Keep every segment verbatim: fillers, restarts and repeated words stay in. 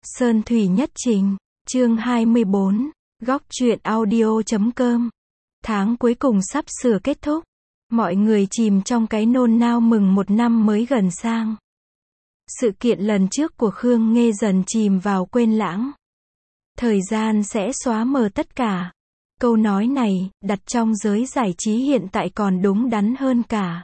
Sơn Thủy Nhất Trình, chương hai mươi bốn, góc truyện audio chấm com. Tháng cuối cùng sắp sửa kết thúc. Mọi người chìm trong cái nôn nao mừng một năm mới gần sang. Sự kiện lần trước của Khương Nghê dần chìm vào quên lãng. Thời gian sẽ xóa mờ tất cả. Câu nói này, đặt trong giới giải trí hiện tại còn đúng đắn hơn cả.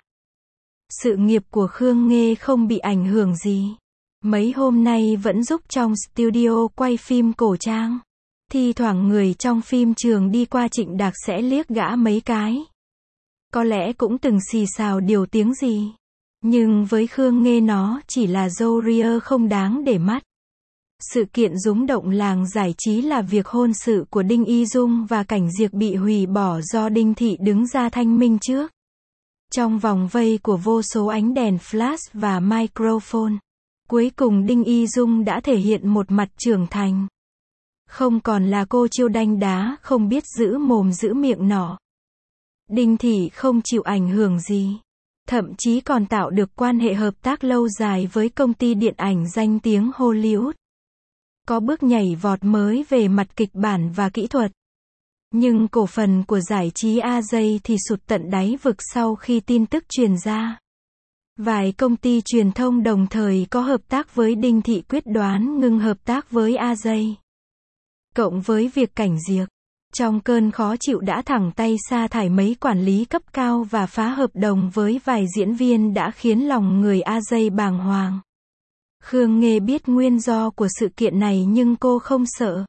Sự nghiệp của Khương Nghê không bị ảnh hưởng gì. Mấy hôm nay vẫn giúp trong studio quay phim cổ trang. Thi thoảng người trong phim trường đi qua Trịnh Đạc sẽ liếc gã mấy cái. Có lẽ cũng từng xì xào điều tiếng gì. Nhưng với Khương Nghê nó chỉ là râu ria không đáng để mắt. Sự kiện rúng động làng giải trí là việc hôn sự của Đinh Y Dung và Cảnh Diệc bị hủy bỏ do Đinh Thị đứng ra thanh minh trước. Trong vòng vây của vô số ánh đèn flash và microphone, cuối cùng Đinh Y Dung đã thể hiện một mặt trưởng thành. Không còn là cô chiêu đanh đá không biết giữ mồm giữ miệng nọ. Đinh Thị không chịu ảnh hưởng gì. Thậm chí còn tạo được quan hệ hợp tác lâu dài với công ty điện ảnh danh tiếng Hollywood. Có bước nhảy vọt mới về mặt kịch bản và kỹ thuật. Nhưng cổ phần của giải trí a gi thì sụt tận đáy vực sau khi tin tức truyền ra. Vài công ty truyền thông đồng thời có hợp tác với Đinh Thị quyết đoán ngừng hợp tác với a gi. Cộng với việc Cảnh Diệc, trong cơn khó chịu đã thẳng tay sa thải mấy quản lý cấp cao và phá hợp đồng với vài diễn viên đã khiến lòng người a gi bàng hoàng. Khương Nghê biết nguyên do của sự kiện này nhưng cô không sợ.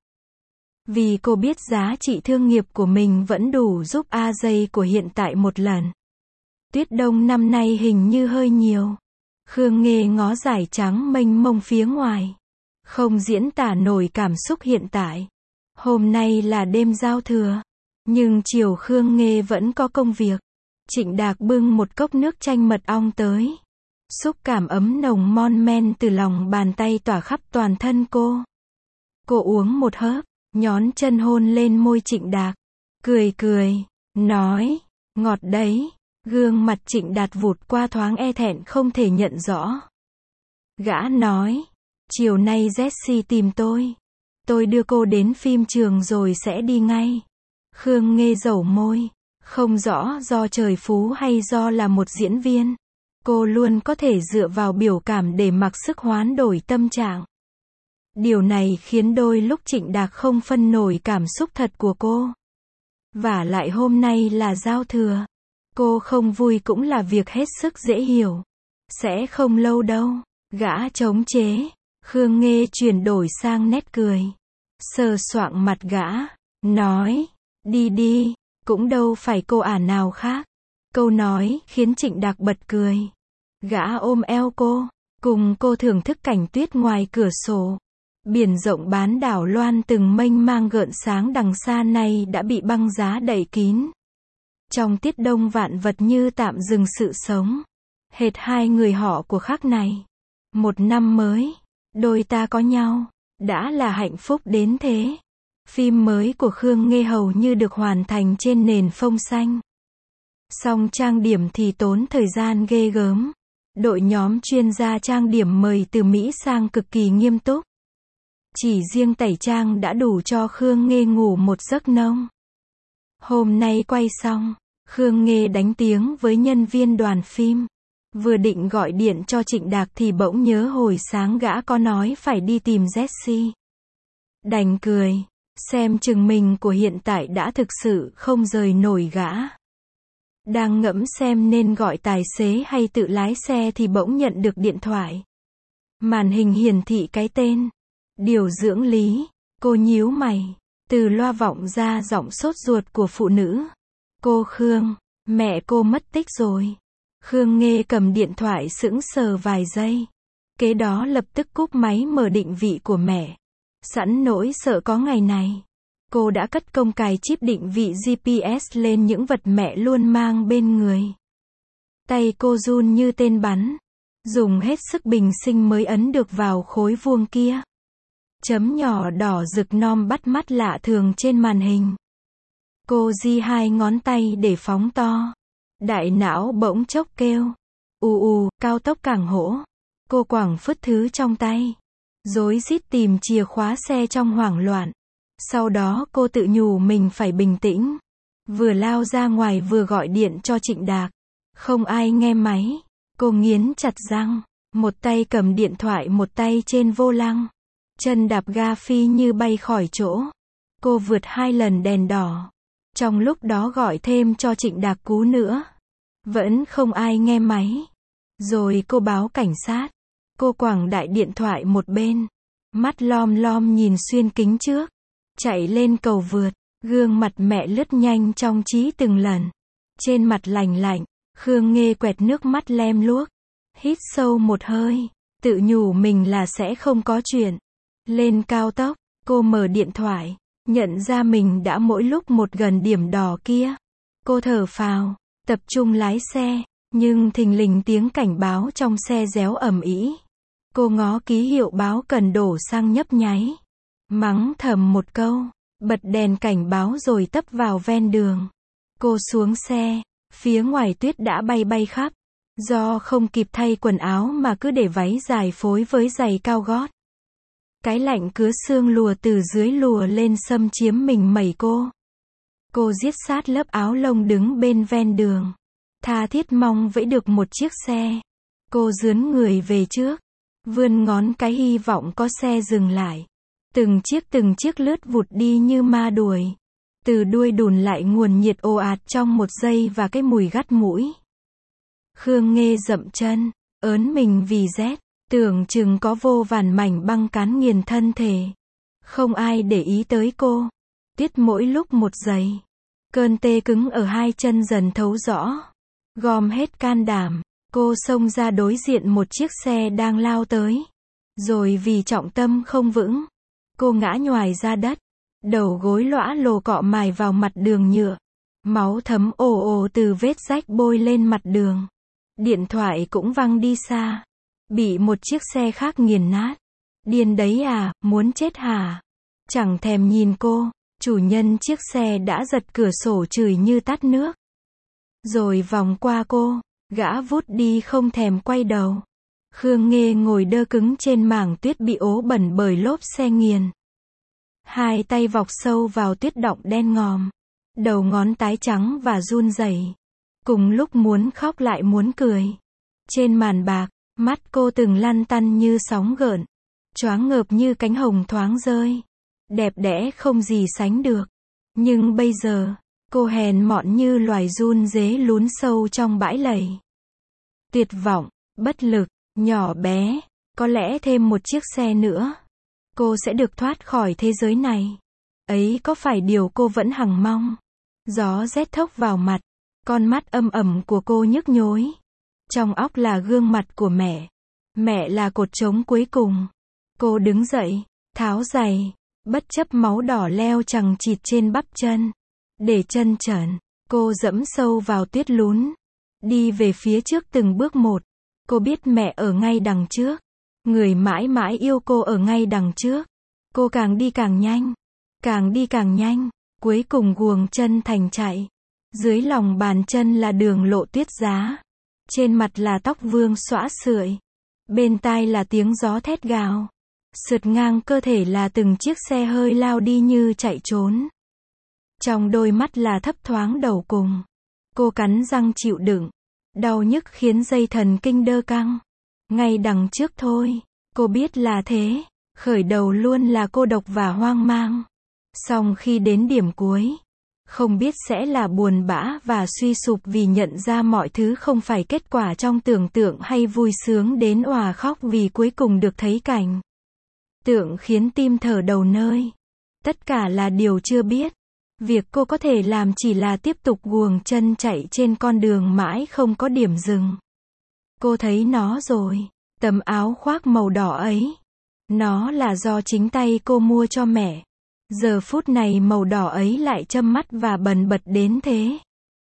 Vì cô biết giá trị thương nghiệp của mình vẫn đủ giúp a gi của hiện tại một lần. Tuyết đông năm nay hình như hơi nhiều. Khương Nghê ngó dải trắng mênh mông phía ngoài. Không diễn tả nổi cảm xúc hiện tại. Hôm nay là đêm giao thừa. Nhưng chiều Khương Nghê vẫn có công việc. Trịnh Đạc bưng một cốc nước chanh mật ong tới. Xúc cảm ấm nồng mon men từ lòng bàn tay tỏa khắp toàn thân cô. Cô uống một hớp, nhón chân hôn lên môi Trịnh Đạc. Cười cười, nói, ngọt đấy. Gương mặt Trịnh Đạt vụt qua thoáng e thẹn không thể nhận rõ. Gã nói, chiều nay Jessie tìm tôi. Tôi đưa cô đến phim trường rồi sẽ đi ngay. Khương Nghê dẩu môi, không rõ do trời phú hay do là một diễn viên. Cô luôn có thể dựa vào biểu cảm để mặc sức hoán đổi tâm trạng. Điều này khiến đôi lúc Trịnh Đạc không phân nổi cảm xúc thật của cô. Vả lại hôm nay là giao thừa. Cô không vui cũng là việc hết sức dễ hiểu. Sẽ không lâu đâu. Gã chống chế. Khương Nghê chuyển đổi sang nét cười. Sờ soạng mặt gã. Nói. Đi đi. Cũng đâu phải cô ả nào khác. Câu nói khiến Trịnh Đạc bật cười. Gã ôm eo cô. Cùng cô thưởng thức cảnh tuyết ngoài cửa sổ. Biển rộng bán đảo loan từng mênh mang gợn sáng đằng xa nay đã bị băng giá đậy kín. Trong tiết đông vạn vật như tạm dừng sự sống. Hệt hai người họ của khắc này. Một năm mới. Đôi ta có nhau. Đã là hạnh phúc đến thế. Phim mới của Khương Nghê hầu như được hoàn thành trên nền phông xanh. Song trang điểm thì tốn thời gian ghê gớm. Đội nhóm chuyên gia trang điểm mời từ Mỹ sang cực kỳ nghiêm túc. Chỉ riêng tẩy trang đã đủ cho Khương Nghê ngủ một giấc nông. Hôm nay quay xong, Khương Nghê đánh tiếng với nhân viên đoàn phim. Vừa định gọi điện cho Trịnh Đạc thì bỗng nhớ hồi sáng gã có nói phải đi tìm Jessie. Đành cười, xem chừng mình của hiện tại đã thực sự không rời nổi gã. Đang ngẫm xem nên gọi tài xế hay tự lái xe thì bỗng nhận được điện thoại. Màn hình hiển thị cái tên. Điều dưỡng Lý. Cô nhíu mày. Từ loa vọng ra giọng sốt ruột của phụ nữ. Cô Khương, mẹ cô mất tích rồi. Khương Nghê cầm điện thoại sững sờ vài giây. Kế đó lập tức cúp máy mở định vị của mẹ. Sẵn nỗi sợ có ngày này. Cô đã cất công cài chip định vị giê pê ét lên những vật mẹ luôn mang bên người. Tay cô run như tên bắn. Dùng hết sức bình sinh mới ấn được vào khối vuông kia. Chấm nhỏ đỏ rực non bắt mắt lạ thường trên màn hình. Cô di hai ngón tay để phóng to. Đại não bỗng chốc kêu. Ù ù, cao tốc cảng hỗ. Cô quẳng phứt thứ trong tay. rối rít tìm chìa khóa xe trong hoảng loạn. Sau đó cô tự nhủ mình phải bình tĩnh. Vừa lao ra ngoài vừa gọi điện cho Trịnh Đạc. Không ai nghe máy. Cô nghiến chặt răng. Một tay cầm điện thoại, một tay trên vô lăng. Chân đạp ga phi như bay khỏi chỗ. Cô vượt hai lần đèn đỏ. Trong lúc đó gọi thêm cho Trịnh Đạc cú nữa. Vẫn không ai nghe máy. Rồi cô báo cảnh sát. Cô quẳng đại điện thoại một bên. Mắt lom lom nhìn xuyên kính trước. Chạy lên cầu vượt. Gương mặt mẹ lướt nhanh trong trí từng lần. Trên mặt lành lạnh. Khương Nghê quẹt nước mắt lem luốc. Hít sâu một hơi. Tự nhủ mình là sẽ không có chuyện. Lên cao tốc. Cô mở điện thoại. Nhận ra mình đã mỗi lúc một gần điểm đỏ kia. Cô thở phào. Tập trung lái xe. Nhưng thình lình tiếng cảnh báo trong xe réo ầm ĩ. Cô ngó ký hiệu báo cần đổ xăng nhấp nháy. Mắng thầm một câu. Bật đèn cảnh báo rồi tấp vào ven đường. Cô xuống xe. Phía ngoài tuyết đã bay bay khắp. Do không kịp thay quần áo mà cứ để váy dài phối với giày cao gót. Cái lạnh cứa xương lùa từ dưới lùa lên xâm chiếm mình mẩy cô. Cô giết sát lớp áo lông đứng bên ven đường. Tha thiết mong vẫy được một chiếc xe. Cô dướn người về trước. Vươn ngón cái hy vọng có xe dừng lại. Từng chiếc từng chiếc lướt vụt đi như ma đuổi. Từ đuôi đùn lại nguồn nhiệt ồ ạt trong một giây và cái mùi gắt mũi. Khương Nghê dậm chân, ớn mình vì rét. Tưởng chừng có vô vàn mảnh băng cán nghiền thân thể. Không ai để ý tới cô. Tuyết mỗi lúc một giây. Cơn tê cứng ở hai chân dần thấu rõ. Gom hết can đảm, cô xông ra đối diện một chiếc xe đang lao tới. Rồi vì trọng tâm không vững, cô ngã nhoài ra đất. Đầu gối lõa lồ cọ mài vào mặt đường nhựa. Máu thấm ồ ồ từ vết rách bôi lên mặt đường. Điện thoại cũng văng đi xa. Bị một chiếc xe khác nghiền nát. Điên đấy à, muốn chết hả? Chẳng thèm nhìn cô, chủ nhân chiếc xe đã giật cửa sổ chửi như tát nước. Rồi vòng qua cô, gã vút đi không thèm quay đầu. Khương Nghê ngồi đơ cứng trên mảng tuyết bị ố bẩn bởi lốp xe nghiền. Hai tay vọc sâu vào tuyết đọng đen ngòm. Đầu ngón tái trắng và run rẩy. Cùng lúc muốn khóc lại muốn cười. Trên màn bạc, mắt cô từng lăn tăn như sóng gợn. Choáng ngợp như cánh hồng thoáng rơi. Đẹp đẽ không gì sánh được. Nhưng bây giờ, cô hèn mọn như loài run rế lún sâu trong bãi lầy. Tuyệt vọng, bất lực, nhỏ bé. Có lẽ thêm một chiếc xe nữa. Cô sẽ được thoát khỏi thế giới này. Ấy có phải điều cô vẫn hằng mong. Gió rét thốc vào mặt. Con mắt âm ẩm của cô nhức nhối. Trong óc là gương mặt của mẹ. Mẹ là cột trống cuối cùng. Cô đứng dậy, tháo giày, bất chấp máu đỏ leo chằng chịt trên bắp chân. Để chân trần, cô dẫm sâu vào tuyết lún. Đi về phía trước từng bước một. Cô biết mẹ ở ngay đằng trước. Người mãi mãi yêu cô ở ngay đằng trước. Cô càng đi càng nhanh. Càng đi càng nhanh. Cuối cùng guồng chân thành chạy. Dưới lòng bàn chân là đường lộ tuyết giá. Trên mặt là tóc vương xõa sưởi. Bên tai là tiếng gió thét gào. Sượt ngang cơ thể là từng chiếc xe hơi lao đi như chạy trốn. Trong đôi mắt là thấp thoáng đầu cùng. Cô cắn răng chịu đựng. Đau nhức khiến dây thần kinh đơ căng. Ngay đằng trước thôi. Cô biết là thế. Khởi đầu luôn là cô độc và hoang mang. Song khi đến điểm cuối, không biết sẽ là buồn bã và suy sụp vì nhận ra mọi thứ không phải kết quả trong tưởng tượng hay vui sướng đến òa khóc vì cuối cùng được thấy cảnh tượng khiến tim thở đầu nơi. Tất cả là điều chưa biết. Việc cô có thể làm chỉ là tiếp tục guồng chân chạy trên con đường mãi không có điểm dừng. Cô thấy nó rồi. Tấm áo khoác màu đỏ ấy. Nó là do chính tay cô mua cho mẹ. Giờ phút này màu đỏ ấy lại châm mắt và bần bật đến thế.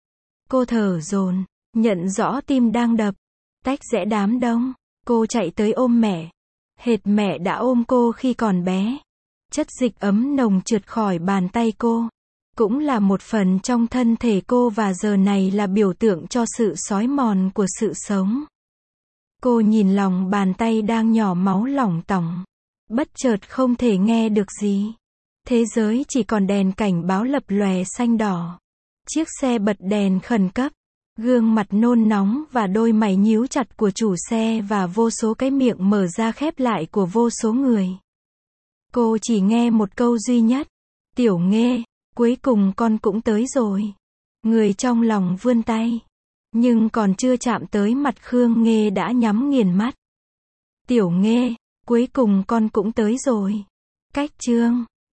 Cô thở dồn, nhận rõ tim đang đập. Tách rẽ đám đông, cô chạy tới ôm mẹ. Hệt mẹ đã ôm cô khi còn bé. Chất dịch ấm nồng trượt khỏi bàn tay cô. Cũng là một phần trong thân thể cô và giờ này là biểu tượng cho sự xói mòn của sự sống. Cô nhìn lòng bàn tay đang nhỏ máu lỏng tỏng. Bất chợt không thể nghe được gì. Thế giới chỉ còn đèn cảnh báo lập lòe xanh đỏ. Chiếc xe bật đèn khẩn cấp. Gương mặt nôn nóng và đôi mày nhíu chặt của chủ xe và vô số cái miệng mở ra khép lại của vô số người. Cô chỉ nghe một câu duy nhất. Tiểu Nghê, cuối cùng con cũng tới rồi. Người trong lòng vươn tay. Nhưng còn chưa chạm tới mặt Khương Nghê đã nhắm nghiền mắt. Tiểu Nghê, cuối cùng con cũng tới rồi. Cách chương